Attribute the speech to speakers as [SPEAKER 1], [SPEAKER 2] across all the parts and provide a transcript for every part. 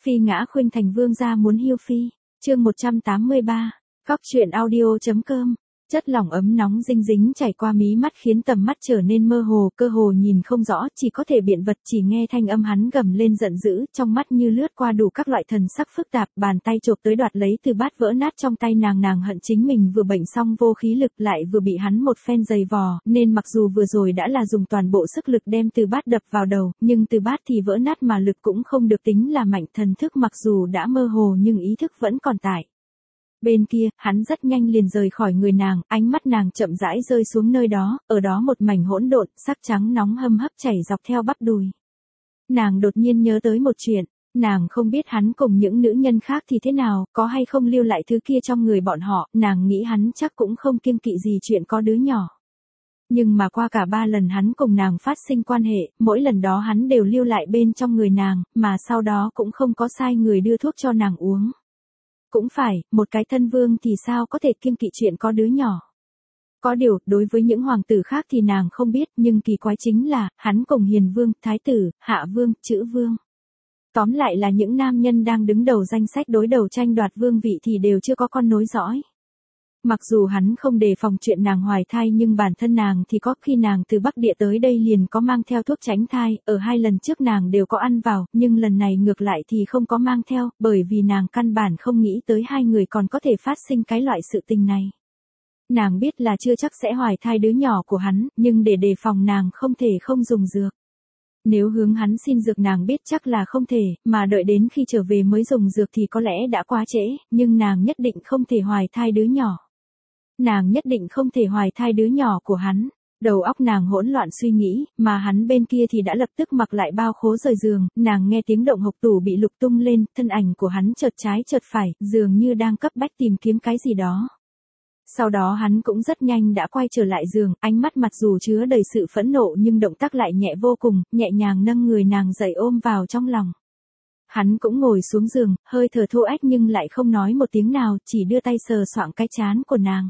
[SPEAKER 1] Phi ngã khuynh thành vương gia muốn hiêu phi. Chương 183. Cóc truyện audio.com. Chất lỏng ấm nóng dinh dính chảy qua mí mắt khiến tầm mắt trở nên mơ hồ, cơ hồ nhìn không rõ, chỉ có thể biện vật, chỉ nghe thanh âm hắn gầm lên giận dữ, trong mắt như lướt qua đủ các loại thần sắc phức tạp, bàn tay chộp tới đoạt lấy từ bát vỡ nát trong tay nàng hận chính mình vừa bệnh xong vô khí lực lại vừa bị hắn một phen giày vò, nên mặc dù vừa rồi đã là dùng toàn bộ sức lực đem từ bát đập vào đầu, nhưng từ bát thì vỡ nát mà lực cũng không được tính là mạnh, thần thức mặc dù đã mơ hồ nhưng ý thức vẫn còn tại. Bên kia, hắn rất nhanh liền rời khỏi người nàng, ánh mắt nàng chậm rãi rơi xuống nơi đó, ở đó một mảnh hỗn độn, sắc trắng nóng hâm hấp chảy dọc theo bắp đùi. Nàng đột nhiên nhớ tới một chuyện, nàng không biết hắn cùng những nữ nhân khác thì thế nào, có hay không lưu lại thứ kia trong người bọn họ, nàng nghĩ hắn chắc cũng không kiêng kỵ gì chuyện có đứa nhỏ. Nhưng mà qua cả 3 lần hắn cùng nàng phát sinh quan hệ, mỗi lần đó hắn đều lưu lại bên trong người nàng, mà sau đó cũng không có sai người đưa thuốc cho nàng uống. Cũng phải, một cái thân vương thì sao có thể kiêng kỵ chuyện có đứa nhỏ. Có điều, đối với những hoàng tử khác thì nàng không biết, nhưng kỳ quái chính là, hắn cùng hiền vương, thái tử, hạ vương, chữ vương. Tóm lại là những nam nhân đang đứng đầu danh sách đối đầu tranh đoạt vương vị thì đều chưa có con nối dõi. Mặc dù hắn không đề phòng chuyện nàng hoài thai nhưng bản thân nàng thì có, khi nàng từ Bắc Địa tới đây liền có mang theo thuốc tránh thai, ở 2 lần trước nàng đều có ăn vào, nhưng lần này ngược lại thì không có mang theo, bởi vì nàng căn bản không nghĩ tới 2 người còn có thể phát sinh cái loại sự tình này. Nàng biết là chưa chắc sẽ hoài thai đứa nhỏ của hắn, nhưng để đề phòng nàng không thể không dùng dược. Nếu hướng hắn xin dược nàng biết chắc là không thể, mà đợi đến khi trở về mới dùng dược thì có lẽ đã quá trễ, nhưng nàng nhất định không thể hoài thai đứa nhỏ. Nàng nhất định không thể hoài thai đứa nhỏ của hắn. Đầu óc nàng hỗn loạn suy nghĩ, mà hắn bên kia thì đã lập tức mặc lại bao khố rời giường, nàng nghe tiếng động hộc tủ bị lục tung lên, thân ảnh của hắn chợt trái chợt phải, dường như đang cấp bách tìm kiếm cái gì đó. Sau đó hắn cũng rất nhanh đã quay trở lại giường, ánh mắt mặc dù chứa đầy sự phẫn nộ nhưng động tác lại nhẹ vô cùng, nhẹ nhàng nâng người nàng dậy ôm vào trong lòng. Hắn cũng ngồi xuống giường, hơi thở thô ách nhưng lại không nói một tiếng nào, chỉ đưa tay sờ soạng cái trán của nàng.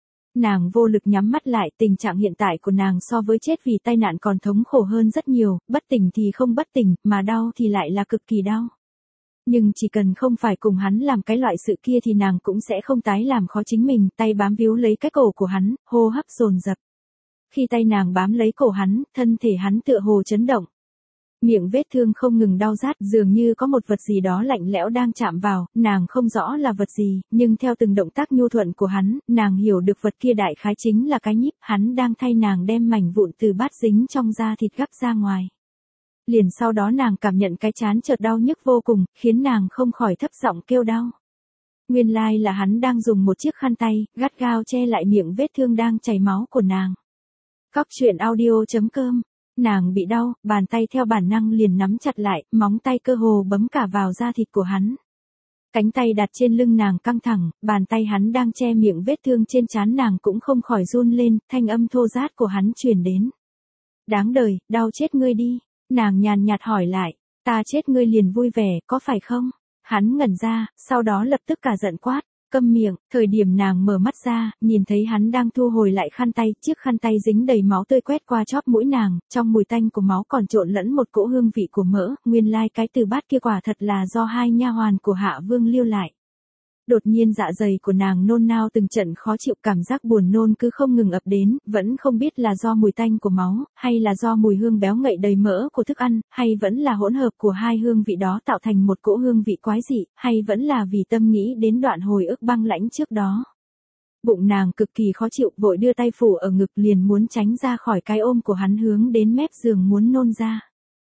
[SPEAKER 1] Nàng vô lực nhắm mắt lại, tình trạng hiện tại của nàng so với chết vì tai nạn còn thống khổ hơn rất nhiều, bất tỉnh thì không bất tỉnh, mà đau thì lại là cực kỳ đau. Nhưng chỉ cần không phải cùng hắn làm cái loại sự kia thì nàng cũng sẽ không tái làm khó chính mình, tay bám víu lấy cái cổ của hắn, hô hấp dồn dập. Khi tay nàng bám lấy cổ hắn, thân thể hắn tựa hồ chấn động. Miệng vết thương không ngừng đau rát, dường như có một vật gì đó lạnh lẽo đang chạm vào, nàng không rõ là vật gì, nhưng theo từng động tác nhu thuận của hắn, nàng hiểu được vật kia đại khái chính là cái nhíp, hắn đang thay nàng đem mảnh vụn từ bát dính trong da thịt gắp ra ngoài. Liền sau đó nàng cảm nhận cái trán chợt đau nhức vô cùng, khiến nàng không khỏi thấp giọng kêu đau. Nguyên lai là hắn đang dùng một chiếc khăn tay, gắt gao che lại miệng vết thương đang chảy máu của nàng. Cóc truyện audio.com. Nàng bị đau, bàn tay theo bản năng liền nắm chặt lại, móng tay cơ hồ bấm cả vào da thịt của hắn. Cánh tay đặt trên lưng nàng căng thẳng, bàn tay hắn đang che miệng vết thương trên trán nàng cũng không khỏi run lên, thanh âm thô rát của hắn truyền đến. Đáng đời, đau chết ngươi đi. Nàng nhàn nhạt hỏi lại, ta chết ngươi liền vui vẻ, có phải không? Hắn ngẩn ra, sau đó lập tức cả giận quát, câm miệng. Thời điểm nàng mở mắt ra, nhìn thấy hắn đang thu hồi lại khăn tay, chiếc khăn tay dính đầy máu tươi quét qua chóp mũi nàng, trong mùi tanh của máu còn trộn lẫn một cỗ hương vị của mỡ, nguyên lai cái từ bát kia quả thật là do 2 nha hoàn của Hạ Vương lưu lại. Đột nhiên dạ dày của nàng nôn nao từng trận khó chịu, cảm giác buồn nôn cứ không ngừng ập đến, vẫn không biết là do mùi tanh của máu, hay là do mùi hương béo ngậy đầy mỡ của thức ăn, hay vẫn là hỗn hợp của 2 hương vị đó tạo thành một cỗ hương vị quái dị, hay vẫn là vì tâm nghĩ đến đoạn hồi ức băng lãnh trước đó. Bụng nàng cực kỳ khó chịu, vội đưa tay phủ ở ngực liền muốn tránh ra khỏi cái ôm của hắn hướng đến mép giường muốn nôn ra.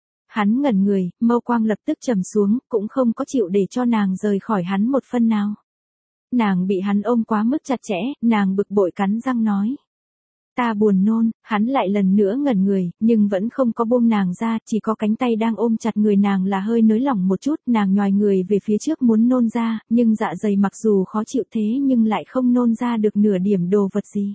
[SPEAKER 1] Hắn ngẩn người, mâu quang lập tức trầm xuống, cũng không có chịu để cho nàng rời khỏi hắn một phân nào. Nàng bị hắn ôm quá mức chặt chẽ, nàng bực bội cắn răng nói. Ta buồn nôn, hắn lại lần nữa ngẩn người, nhưng vẫn không có buông nàng ra, chỉ có cánh tay đang ôm chặt người nàng là hơi nới lỏng một chút, nàng nhoài người về phía trước muốn nôn ra, nhưng dạ dày mặc dù khó chịu thế nhưng lại không nôn ra được nửa điểm đồ vật gì.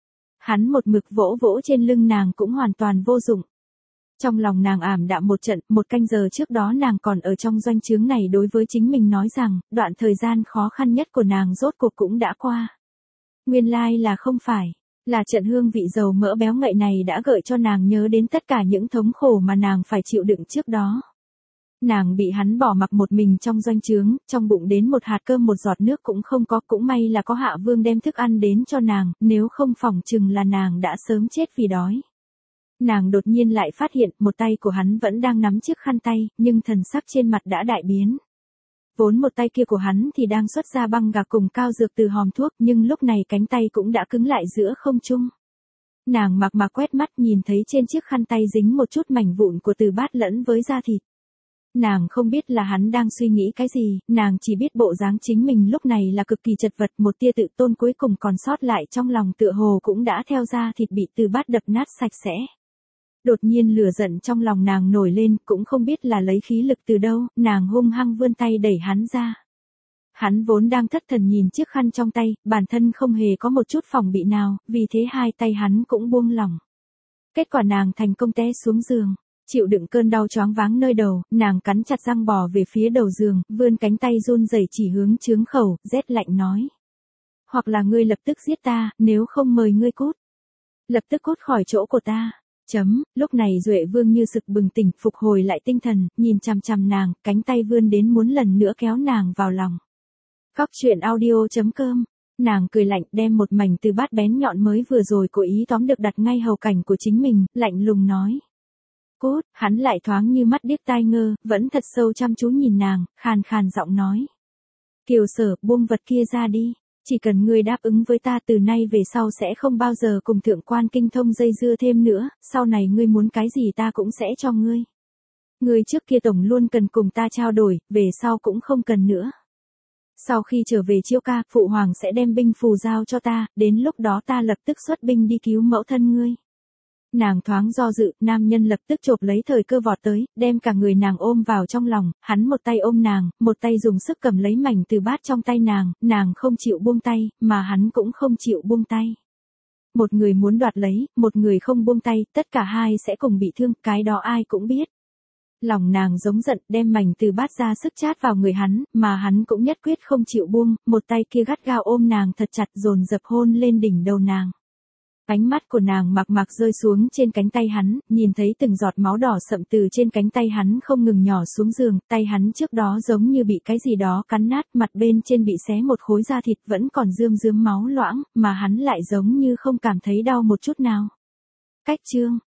[SPEAKER 1] Hắn một mực vỗ vỗ trên lưng nàng cũng hoàn toàn vô dụng. Trong lòng nàng ảm đạm một trận, 1 canh giờ trước đó nàng còn ở trong doanh trướng này đối với chính mình nói rằng, đoạn thời gian khó khăn nhất của nàng rốt cuộc cũng đã qua. Nguyên lai là không phải, là trận hương vị dầu mỡ béo ngậy này đã gợi cho nàng nhớ đến tất cả những thống khổ mà nàng phải chịu đựng trước đó. Nàng bị hắn bỏ mặc một mình trong doanh trướng, trong bụng đến một hạt cơm một giọt nước cũng không có, cũng may là có Hạ Vương đem thức ăn đến cho nàng, nếu không phỏng chừng là nàng đã sớm chết vì đói. Nàng đột nhiên lại phát hiện một tay của hắn vẫn đang nắm chiếc khăn tay, nhưng thần sắc trên mặt đã đại biến. Vốn một tay kia của hắn thì đang xuất ra băng gạc cùng cao dược từ hòm thuốc, nhưng lúc này cánh tay cũng đã cứng lại giữa không trung. Nàng mặc mà quét mắt nhìn thấy trên chiếc khăn tay dính một chút mảnh vụn của Từ Bát lẫn với da thịt. Nàng không biết là hắn đang suy nghĩ cái gì, nàng chỉ biết bộ dáng chính mình lúc này là cực kỳ chật vật, một tia tự tôn cuối cùng còn sót lại trong lòng tựa hồ cũng đã theo da thịt bị Từ Bát đập nát sạch sẽ. Đột nhiên lửa giận trong lòng nàng nổi lên, cũng không biết là lấy khí lực từ đâu, nàng hung hăng vươn tay đẩy hắn ra. Hắn vốn đang thất thần nhìn chiếc khăn trong tay, bản thân không hề có một chút phòng bị nào, vì thế hai tay hắn cũng buông lỏng. Kết quả nàng thành công té xuống giường, chịu đựng cơn đau choáng váng nơi đầu, nàng cắn chặt răng bò về phía đầu giường, vươn cánh tay run rẩy chỉ hướng trướng khẩu, rét lạnh nói. Hoặc là ngươi lập tức giết ta, nếu không mời ngươi cút. Lập tức cút khỏi chỗ của ta. Lúc này Duệ Vương như sực bừng tỉnh, phục hồi lại tinh thần, nhìn chằm chằm nàng, cánh tay vươn đến muốn lần nữa kéo nàng vào lòng. Cóc truyện audio.com. Nàng cười lạnh đem một mảnh Từ Bát bén nhọn mới vừa rồi cố ý tóm được đặt ngay hầu cảnh của chính mình, lạnh lùng nói. Cút, hắn lại thoáng như mắt điếc tai ngơ, vẫn thật sâu chăm chú nhìn nàng, khàn khàn giọng nói. Kiều Sở, buông vật kia ra đi. Chỉ cần ngươi đáp ứng với ta từ nay về sau sẽ không bao giờ cùng thượng quan Kinh Thông dây dưa thêm nữa, sau này ngươi muốn cái gì ta cũng sẽ cho ngươi. Ngươi trước kia tổng luôn cần cùng ta trao đổi, về sau cũng không cần nữa. Sau khi trở về Chiêu Ca, Phụ Hoàng sẽ đem binh phù giao cho ta, đến lúc đó ta lập tức xuất binh đi cứu mẫu thân ngươi. Nàng thoáng do dự, nam nhân lập tức chộp lấy thời cơ vọt tới, đem cả người nàng ôm vào trong lòng, hắn một tay ôm nàng, một tay dùng sức cầm lấy mảnh Từ Bát trong tay nàng không chịu buông tay, mà hắn cũng không chịu buông tay. Một người muốn đoạt lấy, một người không buông tay, tất cả hai sẽ cùng bị thương, cái đó ai cũng biết. Lòng nàng giống giận, đem mảnh Từ Bát ra sức chát vào người hắn, mà hắn cũng nhất quyết không chịu buông, một tay kia gắt gao ôm nàng thật chặt dồn dập hôn lên đỉnh đầu nàng. Ánh mắt của nàng mặc rơi xuống trên cánh tay hắn, nhìn thấy từng giọt máu đỏ sậm từ trên cánh tay hắn không ngừng nhỏ xuống giường, tay hắn trước đó giống như bị cái gì đó cắn nát, mặt bên trên bị xé một khối da thịt vẫn còn rơm máu loãng, mà hắn lại giống như không cảm thấy đau một chút nào. Cách chương